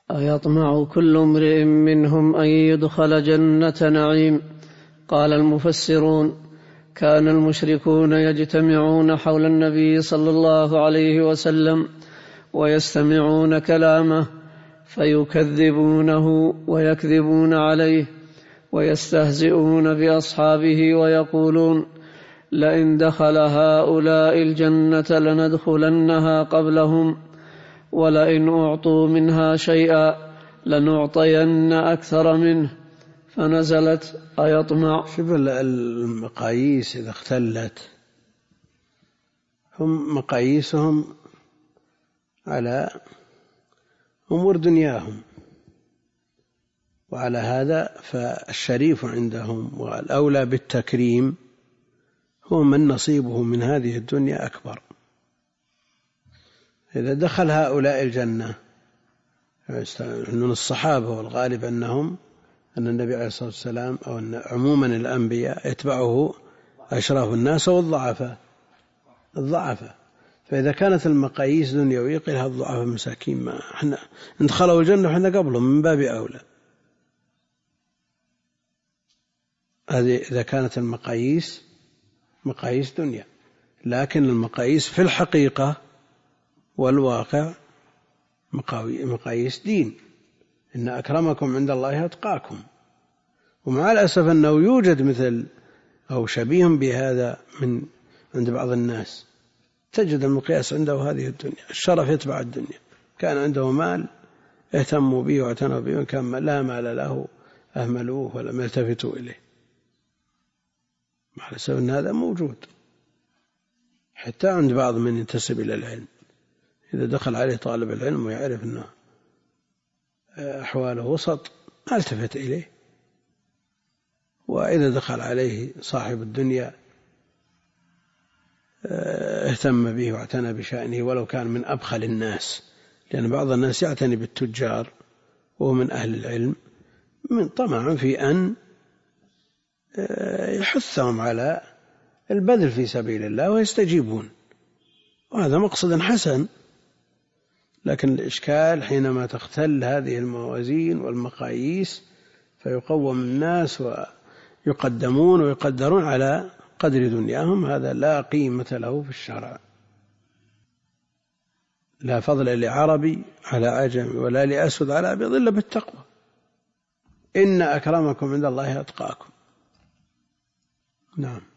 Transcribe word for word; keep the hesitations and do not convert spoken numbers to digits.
أيطمع كل امرئ منهم أن يدخل جنة نعيم؟ قال المفسرون: كان المشركون يجتمعون حول النبي صلى الله عليه وسلم ويستمعون كلامه فيكذبونه ويكذبون عليه ويستهزئون بأصحابه ويقولون: لئن دخل هؤلاء الجنة لندخلنها قبلهم، ولئن أعطوا منها شيئا لنعطين أكثر منه. فنزلت: أيطمع. شوف المقاييس إذا اختلت هم مقاييسهم على أمور دنياهم، وعلى هذا فالشريف عندهم والأولى بالتكريم هو من نصيبه من هذه الدنيا أكبر. إذا دخل هؤلاء الجنة من الصحابة، والغالب أنهم أن النبي عليه الصلاة والسلام أو أن عموما الأنبياء يتبعه أشراف الناس والضعفاء الضعفاء فإذا كانت المقاييس دنيوية قيل هالضعفاء مساكين ما احنا ندخلوا الجنة وحنا قبلهم من باب أولى. هذه إذا كانت المقاييس مقاييس دنيا، لكن المقاييس في الحقيقة والواقع مقاييس دين. إن أكرمكم عند الله أتقاكم. ومع الأسف أنه يوجد مثل أو شبيه بهذا من عند بعض الناس، تجد المقياس عنده هذه الدنيا، الشرف يتبع الدنيا. كان عنده مال اهتموا به واعتنوا به، وكان لا مال له أهملوه ولم يلتفتوا إليه. مع الأسف أن هذا موجود حتى عند بعض من ينتسب إلى العلم. إذا دخل عليه طالب العلم ويعرف أنه أحواله وسط ما التفت إليه، وإذا دخل عليه صاحب الدنيا اهتم به واعتنى بشأنه ولو كان من أبخل الناس، لأن بعض الناس يعتني بالتجار وهو من أهل العلم من طمع في أن يحثهم على البذل في سبيل الله ويستجيبون، وهذا مقصد حسن. لكن الإشكال حينما تختل هذه الموازين والمقاييس فيقوم الناس ويقدمون ويقدرون على قدر دنياهم، هذا لا قيمة له في الشرع. لا فضل لعربي على عجم ولا لأسود على أبيض إلا بالتقوى. إن أكرمكم عند الله أتقاكم. نعم.